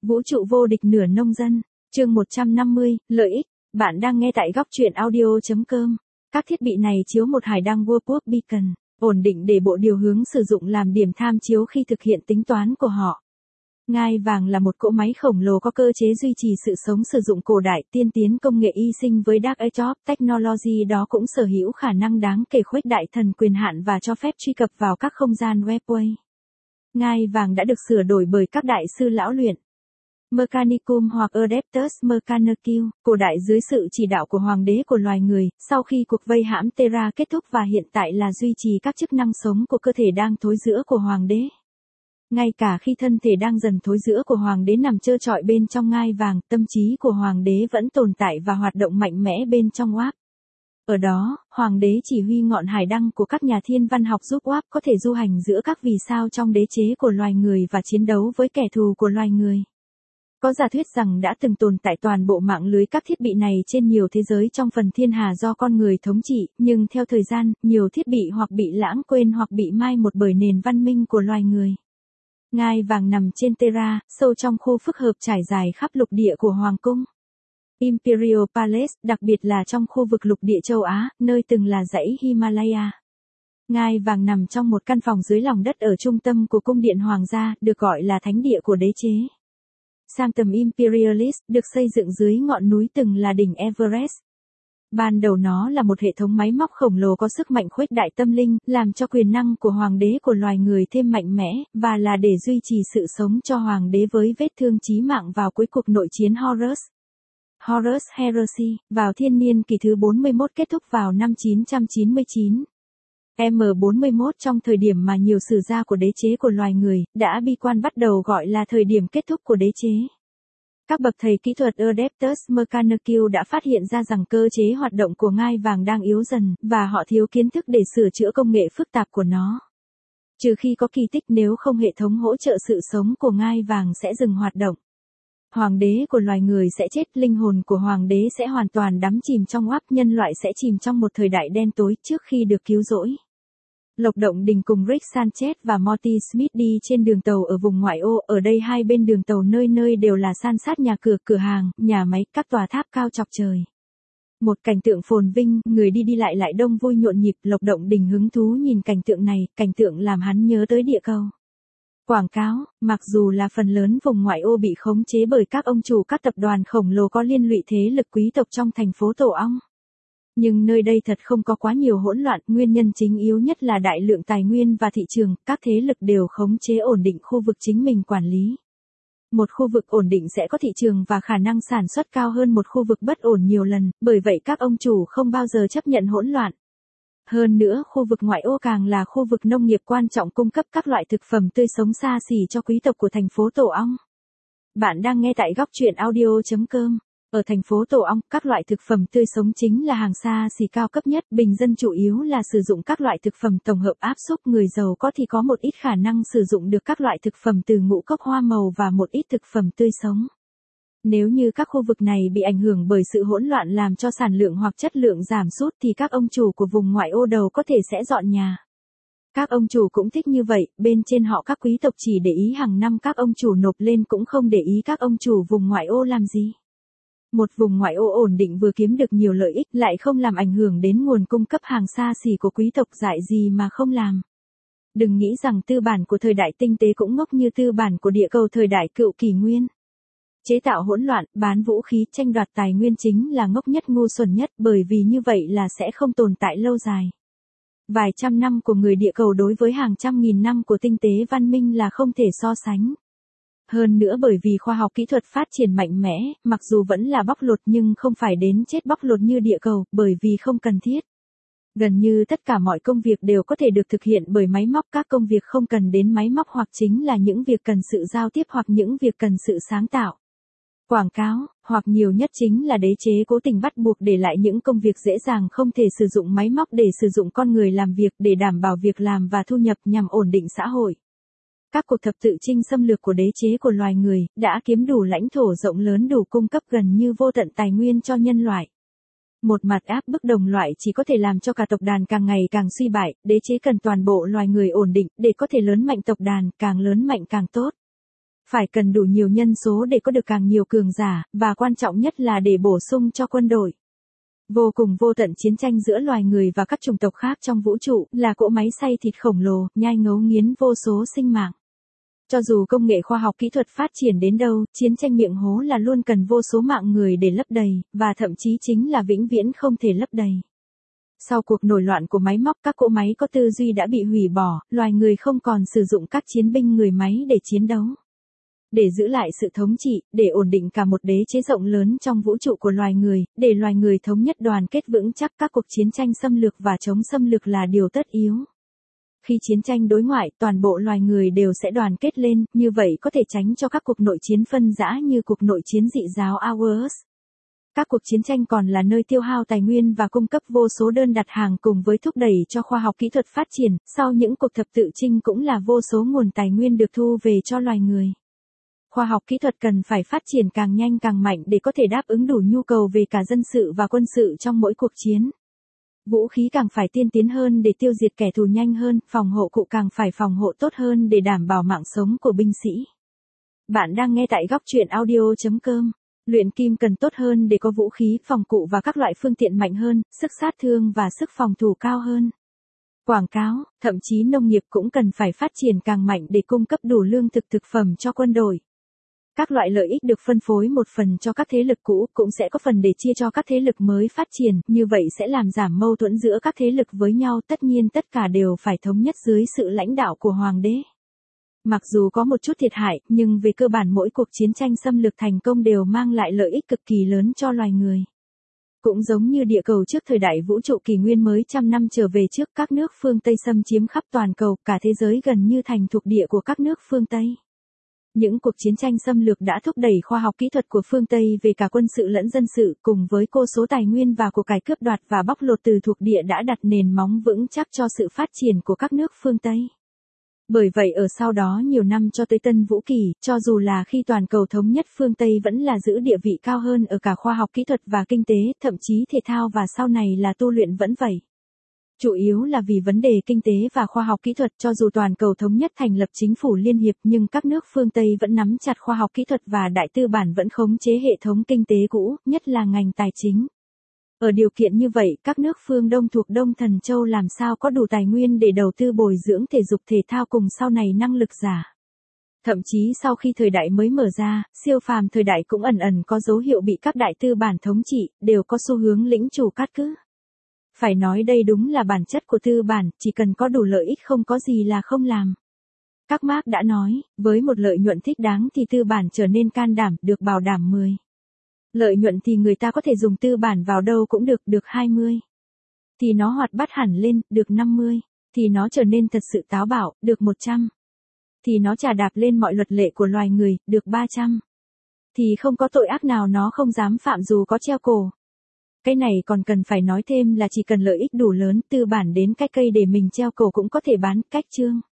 Vũ trụ vô địch nửa nông dân, chương 150, lợi ích. Bạn đang nghe tại góc truyện audio.com. Các thiết bị này chiếu một hải đăng Warp Beacon, ổn định để bộ điều hướng sử dụng làm điểm tham chiếu khi thực hiện tính toán của họ. Ngai vàng là một cỗ máy khổng lồ có cơ chế duy trì sự sống sử dụng cổ đại tiên tiến công nghệ y sinh với Dark Age of Technology, đó cũng sở hữu khả năng đáng kể khuếch đại thần quyền hạn và cho phép truy cập vào các không gian webway. Ngai vàng đã được sửa đổi bởi các đại sư lão luyện Mechanicum hoặc Adeptus Mechanicum, cổ đại dưới sự chỉ đạo của hoàng đế của loài người, sau khi cuộc vây hãm Terra kết thúc và hiện tại là duy trì các chức năng sống của cơ thể đang thối rữa của hoàng đế. Ngay cả khi thân thể đang dần thối rữa của hoàng đế nằm trơ trọi bên trong ngai vàng, tâm trí của hoàng đế vẫn tồn tại và hoạt động mạnh mẽ bên trong Warp. Ở đó, hoàng đế chỉ huy ngọn hải đăng của các nhà thiên văn học giúp Warp có thể du hành giữa các vì sao trong đế chế của loài người và chiến đấu với kẻ thù của loài người. Có giả thuyết rằng đã từng tồn tại toàn bộ mạng lưới các thiết bị này trên nhiều thế giới trong phần thiên hà do con người thống trị, nhưng theo thời gian, nhiều thiết bị hoặc bị lãng quên hoặc bị mai một bởi nền văn minh của loài người. Ngai vàng nằm trên Terra, sâu trong khu phức hợp trải dài khắp lục địa của Hoàng cung Imperial Palace, đặc biệt là trong khu vực lục địa châu Á, nơi từng là dãy Himalaya. Ngai vàng nằm trong một căn phòng dưới lòng đất ở trung tâm của cung điện hoàng gia, được gọi là thánh địa của đế chế. Sanctum Imperialis, được xây dựng dưới ngọn núi từng là đỉnh Everest. Ban đầu nó là một hệ thống máy móc khổng lồ có sức mạnh khuếch đại tâm linh, làm cho quyền năng của hoàng đế của loài người thêm mạnh mẽ, và là để duy trì sự sống cho hoàng đế với vết thương chí mạng vào cuối cuộc nội chiến Horus Heresy, vào thiên niên kỷ thứ 41 kết thúc vào năm 999. M41 trong thời điểm mà nhiều sử gia của đế chế của loài người đã bi quan bắt đầu gọi là thời điểm kết thúc của đế chế. Các bậc thầy kỹ thuật Adeptus Mechanicum đã phát hiện ra rằng cơ chế hoạt động của ngai vàng đang yếu dần, và họ thiếu kiến thức để sửa chữa công nghệ phức tạp của nó. Trừ khi có kỳ tích, nếu không hệ thống hỗ trợ sự sống của ngai vàng sẽ dừng hoạt động. Hoàng đế của loài người sẽ chết, linh hồn của hoàng đế sẽ hoàn toàn đắm chìm trong Warp, nhân loại sẽ chìm trong một thời đại đen tối trước khi được cứu rỗi. Lộc Động Đình cùng Rick Sanchez và Morty Smith đi trên đường tàu ở vùng ngoại ô, ở đây hai bên đường tàu nơi nơi đều là san sát nhà cửa, cửa hàng, nhà máy, các tòa tháp cao chọc trời. Một cảnh tượng phồn vinh, người đi lại đông vui nhộn nhịp. Lộc Động Đình hứng thú nhìn cảnh tượng này, cảnh tượng làm hắn nhớ tới địa cầu. Quảng cáo, mặc dù là phần lớn vùng ngoại ô bị khống chế bởi các ông chủ các tập đoàn khổng lồ có liên lụy thế lực quý tộc trong thành phố Tổ ong. Nhưng nơi đây thật không có quá nhiều hỗn loạn, nguyên nhân chính yếu nhất là đại lượng tài nguyên và thị trường, các thế lực đều khống chế ổn định khu vực chính mình quản lý. Một khu vực ổn định sẽ có thị trường và khả năng sản xuất cao hơn một khu vực bất ổn nhiều lần, bởi vậy các ông chủ không bao giờ chấp nhận hỗn loạn. Hơn nữa, khu vực ngoại ô càng là khu vực nông nghiệp quan trọng, cung cấp các loại thực phẩm tươi sống xa xỉ cho quý tộc của thành phố Tổ ong. Bạn đang nghe tại góc truyện audio.com. Ở thành phố Tổ ong, các loại thực phẩm tươi sống chính là hàng xa xỉ cao cấp nhất, bình dân chủ yếu là sử dụng các loại thực phẩm tổng hợp áp suất, người giàu có thì có một ít khả năng sử dụng được các loại thực phẩm từ ngũ cốc hoa màu và một ít thực phẩm tươi sống. Nếu như các khu vực này bị ảnh hưởng bởi sự hỗn loạn làm cho sản lượng hoặc chất lượng giảm sút thì các ông chủ của vùng ngoại ô đầu có thể sẽ dọn nhà. Các ông chủ cũng thích như vậy, bên trên họ các quý tộc chỉ để ý hàng năm các ông chủ nộp lên, cũng không để ý các ông chủ vùng ngoại ô làm gì. Một vùng ngoại ô ổn định vừa kiếm được nhiều lợi ích lại không làm ảnh hưởng đến nguồn cung cấp hàng xa xỉ của quý tộc, dại gì mà không làm. Đừng nghĩ rằng tư bản của thời đại tinh tế cũng ngốc như tư bản của địa cầu thời đại cựu kỷ nguyên. Chế tạo hỗn loạn, bán vũ khí, tranh đoạt tài nguyên chính là ngốc nhất, ngu xuẩn nhất, bởi vì như vậy là sẽ không tồn tại lâu dài. Vài trăm năm của người địa cầu đối với hàng trăm nghìn năm của tinh tế văn minh là không thể so sánh. Hơn nữa bởi vì khoa học kỹ thuật phát triển mạnh mẽ, mặc dù vẫn là bóc lột nhưng không phải đến chết bóc lột như địa cầu, bởi vì không cần thiết. Gần như tất cả mọi công việc đều có thể được thực hiện bởi máy móc, các công việc không cần đến máy móc hoặc chính là những việc cần sự giao tiếp hoặc những việc cần sự sáng tạo. Quảng cáo, hoặc nhiều nhất chính là đế chế cố tình bắt buộc để lại những công việc dễ dàng không thể sử dụng máy móc để sử dụng con người làm việc để đảm bảo việc làm và thu nhập nhằm ổn định xã hội. Các cuộc thập tự chinh xâm lược của đế chế của loài người đã kiếm đủ lãnh thổ rộng lớn đủ cung cấp gần như vô tận tài nguyên cho nhân loại. Một mặt áp bức đồng loại chỉ có thể làm cho cả tộc đàn càng ngày càng suy bại, đế chế cần toàn bộ loài người ổn định để có thể lớn mạnh tộc đàn, càng lớn mạnh càng tốt. Phải cần đủ nhiều nhân số để có được càng nhiều cường giả, và quan trọng nhất là để bổ sung cho quân đội. Vô cùng vô tận chiến tranh giữa loài người và các chủng tộc khác trong vũ trụ là cỗ máy xay thịt khổng lồ, nhai ngấu nghiến vô số sinh mạng. Cho dù công nghệ khoa học kỹ thuật phát triển đến đâu, chiến tranh miệng hố là luôn cần vô số mạng người để lấp đầy, và thậm chí chính là vĩnh viễn không thể lấp đầy. Sau cuộc nổi loạn của máy móc, các cỗ máy có tư duy đã bị hủy bỏ, loài người không còn sử dụng các chiến binh người máy để chiến đấu. Để giữ lại sự thống trị, để ổn định cả một đế chế rộng lớn trong vũ trụ của loài người, để loài người thống nhất đoàn kết vững chắc, các cuộc chiến tranh xâm lược và chống xâm lược là điều tất yếu. Khi chiến tranh đối ngoại, toàn bộ loài người đều sẽ đoàn kết lên, như vậy có thể tránh cho các cuộc nội chiến phân rã như cuộc nội chiến dị giáo Hours. Các cuộc chiến tranh còn là nơi tiêu hao tài nguyên và cung cấp vô số đơn đặt hàng cùng với thúc đẩy cho khoa học kỹ thuật phát triển, sau những cuộc thập tự chinh cũng là vô số nguồn tài nguyên được thu về cho loài người. Khoa học kỹ thuật cần phải phát triển càng nhanh càng mạnh để có thể đáp ứng đủ nhu cầu về cả dân sự và quân sự trong mỗi cuộc chiến. Vũ khí càng phải tiên tiến hơn để tiêu diệt kẻ thù nhanh hơn, phòng hộ cụ càng phải phòng hộ tốt hơn để đảm bảo mạng sống của binh sĩ. Bạn đang nghe tại góc truyện audio.com. Luyện kim cần tốt hơn để có vũ khí, phòng cụ và các loại phương tiện mạnh hơn, sức sát thương và sức phòng thủ cao hơn. Quảng cáo, thậm chí nông nghiệp cũng cần phải phát triển càng mạnh để cung cấp đủ lương thực thực phẩm cho quân đội. Các loại lợi ích được phân phối một phần cho các thế lực cũ cũng sẽ có phần để chia cho các thế lực mới phát triển, như vậy sẽ làm giảm mâu thuẫn giữa các thế lực với nhau, tất nhiên tất cả đều phải thống nhất dưới sự lãnh đạo của hoàng đế. Mặc dù có một chút thiệt hại, nhưng về cơ bản mỗi cuộc chiến tranh xâm lược thành công đều mang lại lợi ích cực kỳ lớn cho loài người. Cũng giống như địa cầu trước thời đại vũ trụ kỷ nguyên mới trăm năm trở về trước, các nước phương Tây xâm chiếm khắp toàn cầu, cả thế giới gần như thành thuộc địa của các nước phương Tây. Những cuộc chiến tranh xâm lược đã thúc đẩy khoa học kỹ thuật của phương Tây về cả quân sự lẫn dân sự, cùng với vô số tài nguyên và của cải cướp đoạt và bóc lột từ thuộc địa đã đặt nền móng vững chắc cho sự phát triển của các nước phương Tây. Bởi vậy ở sau đó nhiều năm cho tới Tân Vũ Kỳ, cho dù là khi toàn cầu thống nhất, phương Tây vẫn là giữ địa vị cao hơn ở cả khoa học kỹ thuật và kinh tế, thậm chí thể thao và sau này là tu luyện vẫn vậy. Chủ yếu là vì vấn đề kinh tế và khoa học kỹ thuật, cho dù toàn cầu thống nhất thành lập chính phủ liên hiệp nhưng các nước phương Tây vẫn nắm chặt khoa học kỹ thuật và đại tư bản vẫn khống chế hệ thống kinh tế cũ, nhất là ngành tài chính. Ở điều kiện như vậy, các nước phương Đông thuộc Đông Thần Châu làm sao có đủ tài nguyên để đầu tư bồi dưỡng thể dục thể thao cùng sau này năng lực giả. Thậm chí sau khi thời đại mới mở ra, siêu phàm thời đại cũng ẩn ẩn có dấu hiệu bị các đại tư bản thống trị, đều có xu hướng lĩnh chủ cát cứ. Phải nói đây đúng là bản chất của tư bản, chỉ cần có đủ lợi ích không có gì là không làm. Các Marx đã nói, với một lợi nhuận thích đáng thì tư bản trở nên can đảm, được bảo đảm 10. Lợi nhuận thì người ta có thể dùng tư bản vào đâu cũng được 20. Thì nó hoạt bát hẳn lên, được 50. Thì nó trở nên thật sự táo bạo, được 100. Thì nó chà đạp lên mọi luật lệ của loài người, được 300. Thì không có tội ác nào nó không dám phạm dù có treo cổ. Cái này còn cần phải nói thêm là chỉ cần lợi ích đủ lớn, tư bản đến cái cây để mình treo cổ cũng có thể bán, cách chương.